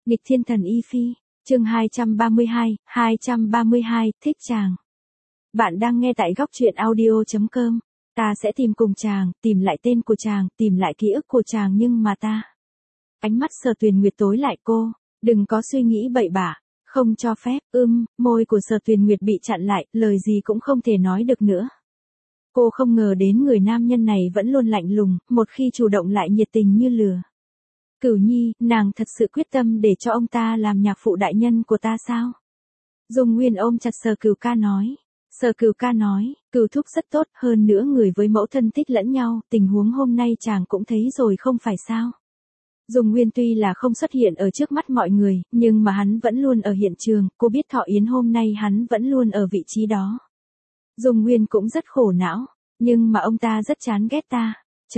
Nghịch thiên thần y phi, chương 232, thích chàng. Bạn đang nghe tại góc truyện audio.com. Ta sẽ tìm cùng chàng, tìm lại tên của chàng, tìm lại ký ức của chàng nhưng mà ta. Ánh mắt Sở Tuyền Nguyệt tối lại cô, đừng có suy nghĩ bậy bạ, không cho phép, môi của Sở Tuyền Nguyệt bị chặn lại, lời gì cũng không thể nói được nữa. Cô không ngờ đến người nam nhân này vẫn luôn lạnh lùng, một khi chủ động lại nhiệt tình như lửa. Cửu Nhi, nàng thật sự quyết tâm để cho ông ta làm nhạc phụ đại nhân của ta sao? Dung Nguyên ôm chặt Sở Cửu Ca nói. Sở Cửu Ca nói, Cửu thúc rất tốt, hơn nữa người với mẫu thân thích lẫn nhau, tình huống hôm nay chàng cũng thấy rồi không phải sao? Dung Nguyên tuy là không xuất hiện ở trước mắt mọi người, nhưng mà hắn vẫn luôn ở hiện trường, cô biết Thọ Yến hôm nay hắn vẫn luôn ở vị trí đó. Dung Nguyên cũng rất khổ não, nhưng mà ông ta rất chán ghét ta.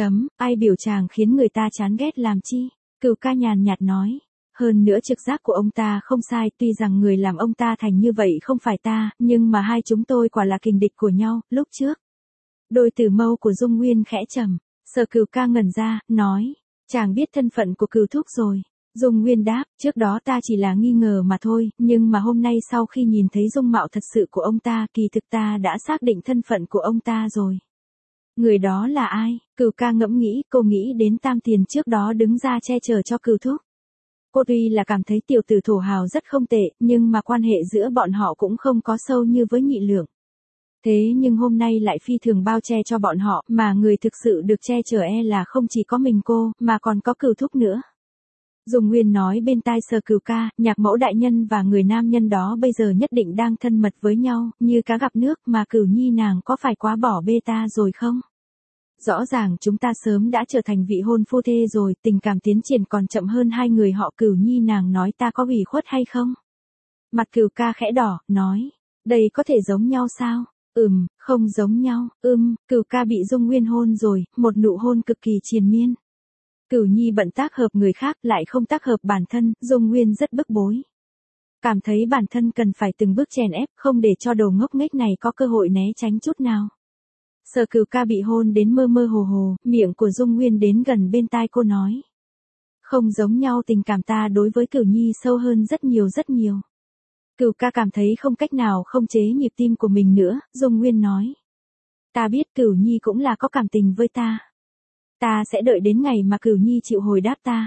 Ai biểu chàng khiến người ta chán ghét làm chi? Cửu Ca nhàn nhạt nói. Hơn nữa trực giác của ông ta không sai, tuy rằng người làm ông ta thành như vậy không phải ta, nhưng mà hai chúng tôi quả là kình địch của nhau, lúc trước. Đôi tử mâu của Dung Nguyên khẽ trầm, Sở Cửu Ca ngẩn ra, nói, chàng biết thân phận của Cửu thúc rồi. Dung Nguyên đáp, trước đó ta chỉ là nghi ngờ mà thôi, nhưng mà hôm nay sau khi nhìn thấy dung mạo thật sự của ông ta, kỳ thực ta đã xác định thân phận của ông ta rồi. Người đó là ai? Cửu Ca ngẫm nghĩ, cô nghĩ đến Tam Tiền trước đó đứng ra che chở cho Cửu thúc. Cô tuy là cảm thấy tiểu tử thổ hào rất không tệ, nhưng mà quan hệ giữa bọn họ cũng không có sâu như với Nhị Lượng. Thế nhưng hôm nay lại phi thường bao che cho bọn họ, mà người thực sự được che chở là không chỉ có mình cô, mà còn có Cửu thúc nữa. Dung Nguyên nói bên tai Sở Cửu Ca, nhạc mẫu đại nhân và người nam nhân đó bây giờ nhất định đang thân mật với nhau, như cá gặp nước, mà Cửu Nhi nàng có phải quá bỏ bê ta rồi không? Rõ ràng chúng ta sớm đã trở thành vị hôn phu thê rồi, tình cảm tiến triển còn chậm hơn hai người họ. Cửu Nhi nàng nói ta có ủy khuất hay không? Mặt Cửu Ca khẽ đỏ, nói, đây có thể giống nhau sao? Không giống nhau, Cửu Ca bị Dung Nguyên hôn rồi, một nụ hôn cực kỳ triền miên. Cửu Nhi bận tác hợp người khác lại không tác hợp bản thân, Dung Nguyên rất bức bối. Cảm thấy bản thân cần phải từng bước chèn ép, không để cho đồ ngốc nghếch này có cơ hội né tránh chút nào. Sở Cửu Ca bị hôn đến mơ mơ hồ hồ, miệng của Dung Nguyên đến gần bên tai cô nói. Không giống nhau, tình cảm ta đối với Cửu Nhi sâu hơn rất nhiều rất nhiều. Cửu Ca cảm thấy không cách nào không chế nhịp tim của mình nữa, Dung Nguyên nói. Ta biết Cửu Nhi cũng là có cảm tình với ta. Ta sẽ đợi đến ngày mà Cửu Nhi chịu hồi đáp ta.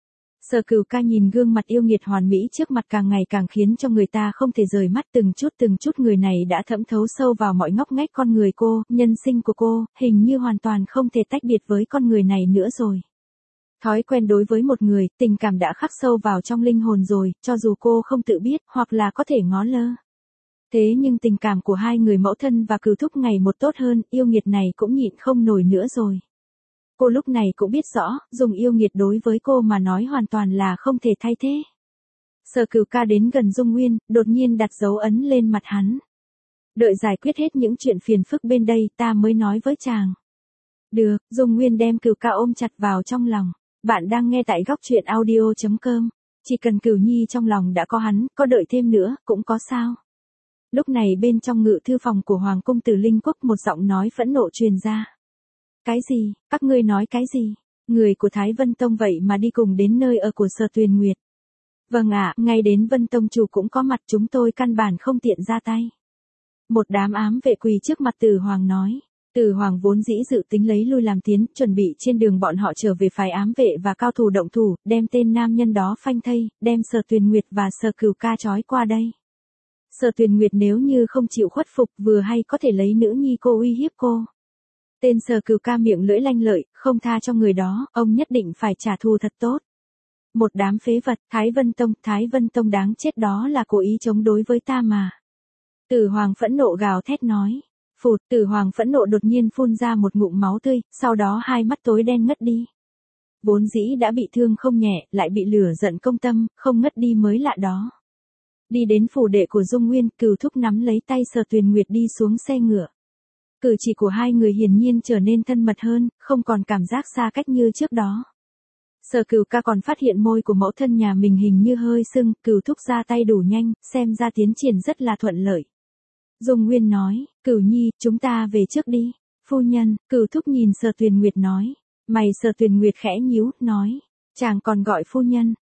Sở Cửu Ca nhìn gương mặt yêu nghiệt hoàn mỹ trước mặt càng ngày càng khiến cho người ta không thể rời mắt, từng chút người này đã thẩm thấu sâu vào mọi ngóc ngách con người cô, nhân sinh của cô, hình như hoàn toàn không thể tách biệt với con người này nữa rồi. Thói quen đối với một người, tình cảm đã khắc sâu vào trong linh hồn rồi, cho dù cô không tự biết, hoặc là có thể ngó lơ. Thế nhưng tình cảm của hai người mẫu thân và Cửu thúc ngày một tốt hơn, yêu nghiệt này cũng nhịn không nổi nữa rồi. Cô lúc này cũng biết rõ, dùng yêu nghiệt đối với cô mà nói hoàn toàn là không thể thay thế. Sở Cửu Ca đến gần Dung Nguyên, đột nhiên đặt dấu ấn lên mặt hắn. Đợi giải quyết hết những chuyện phiền phức bên đây ta mới nói với chàng. Được, Dung Nguyên đem Cửu Ca ôm chặt vào trong lòng. Bạn đang nghe tại góc truyện audio.com. Chỉ cần Cửu Nhi trong lòng đã có hắn, có đợi thêm nữa, cũng có sao. Lúc này bên trong ngự thư phòng của Hoàng cung Tử Linh Quốc một giọng nói phẫn nộ truyền ra. Cái gì, các ngươi nói cái gì? Người của Thái Vân Tông vậy mà đi cùng đến nơi ở của Sở Tuyền Nguyệt. Vâng ạ, ngay đến Vân Tông chủ cũng có mặt, chúng tôi căn bản không tiện ra tay. Một đám ám vệ quỳ trước mặt Tử Hoàng nói. Tử Hoàng vốn dĩ dự tính lấy lui làm tiến, chuẩn bị trên đường bọn họ trở về phái ám vệ và cao thủ động thủ, đem tên nam nhân đó phanh thây, đem Sở Tuyền Nguyệt và Sở Cửu Ca trói qua đây. Sở Tuyền Nguyệt nếu như không chịu khuất phục vừa hay có thể lấy nữ nhi cô uy hiếp cô. Tên Sở Cửu Ca miệng lưỡi lanh lợi, không tha cho người đó, ông nhất định phải trả thù thật tốt. Một đám phế vật, Thái Vân Tông đáng chết, đó là cố ý chống đối với ta mà. Tử Hoàng phẫn nộ gào thét nói. Phụt, Tử Hoàng phẫn nộ đột nhiên phun ra một ngụm máu tươi, sau đó hai mắt tối đen ngất đi. Vốn dĩ đã bị thương không nhẹ, lại bị lửa giận công tâm, không ngất đi mới lạ đó. Đi đến phủ đệ của Dung Nguyên, Cửu thúc nắm lấy tay Sở Tuyền Nguyệt đi xuống xe ngựa. Cử chỉ của hai người hiển nhiên trở nên thân mật hơn, không còn cảm giác xa cách như trước đó. Sở Cửu Ca còn phát hiện môi của mẫu thân nhà mình hình như hơi sưng, Cửu thúc ra tay đủ nhanh, xem ra tiến triển rất là thuận lợi. Dung Nguyên nói, Cửu Nhi, chúng ta về trước đi. Phu nhân, Cửu thúc nhìn Sở Tuyền Nguyệt nói. Mày Sở Tuyền Nguyệt khẽ nhíu, nói, chàng còn gọi phu nhân.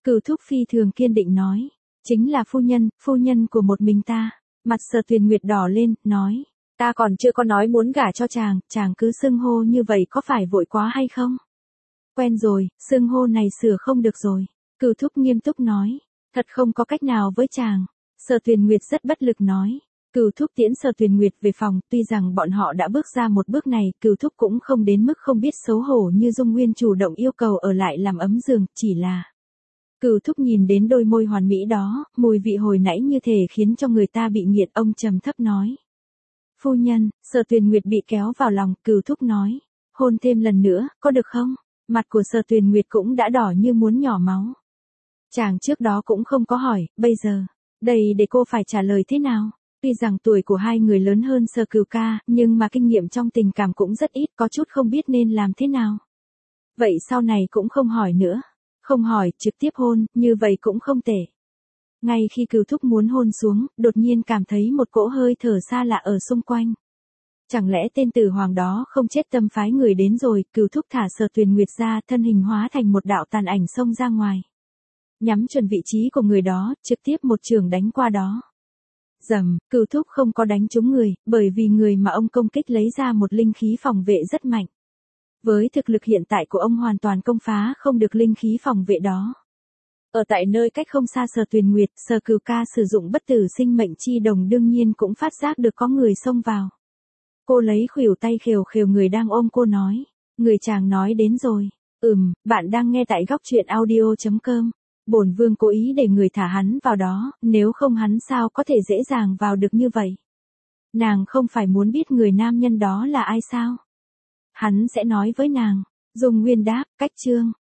Cửu thúc phi thường kiên định nói. Chính là phu nhân của một mình ta. Mặt Sở Tuyền Nguyệt đỏ lên, nói. Ta còn chưa có nói muốn gả cho chàng cứ xưng hô như vậy có phải vội quá hay không? Quen rồi, xưng hô này sửa không được rồi. Cửu thúc nghiêm túc nói. Thật không có cách nào với chàng. Sở Tuyền Nguyệt rất bất lực nói. Cửu thúc tiễn Sở Tuyền Nguyệt về phòng, tuy rằng bọn họ đã bước ra một bước này, Cửu thúc cũng không đến mức không biết xấu hổ như Dung Nguyên chủ động yêu cầu ở lại làm ấm giường, chỉ là. Cửu thúc nhìn đến đôi môi hoàn mỹ đó, mùi vị hồi nãy như thể khiến cho người ta bị nghiện, ông trầm thấp nói. Phu nhân, Sở Tuyền Nguyệt bị kéo vào lòng, Cửu thúc nói. Hôn thêm lần nữa, có được không? Mặt của Sở Tuyền Nguyệt cũng đã đỏ như muốn nhỏ máu. Chàng trước đó cũng không có hỏi, bây giờ, đây để cô phải trả lời thế nào? Tuy rằng tuổi của hai người lớn hơn Sở Cửu ca, nhưng mà kinh nghiệm trong tình cảm cũng rất ít, có chút không biết nên làm thế nào. Vậy sau này cũng không hỏi nữa. Không hỏi, trực tiếp hôn, như vậy cũng không tệ. Ngay khi Cửu thúc muốn hôn xuống, đột nhiên cảm thấy một cỗ hơi thở xa lạ ở xung quanh. Chẳng lẽ tên tử hoàng đó không chết tâm phái người đến rồi? Cửu thúc thả Sở Tuyền Nguyệt ra, thân hình hóa thành một đạo tàn ảnh xông ra ngoài. Nhắm chuẩn vị trí của người đó, trực tiếp một chưởng đánh qua đó. Rầm, Cửu thúc không có đánh trúng người, bởi vì người mà ông công kích lấy ra một linh khí phòng vệ rất mạnh. Với thực lực hiện tại của ông hoàn toàn công phá không được linh khí phòng vệ đó. Ở tại nơi cách không xa Sở Tuyền Nguyệt, Sở Cửu ca sử dụng bất tử sinh mệnh chi đồng đương nhiên cũng phát giác được có người xông vào. Cô lấy khuỷu tay khều khều người đang ôm cô nói. Người chàng nói đến rồi. Bạn đang nghe tại góc truyện audio.com. Bổn vương cố ý để người thả hắn vào đó, nếu không hắn sao có thể dễ dàng vào được như vậy. Nàng không phải muốn biết người nam nhân đó là ai sao? Hắn sẽ nói với nàng. Dung Nguyên đáp, cách chương.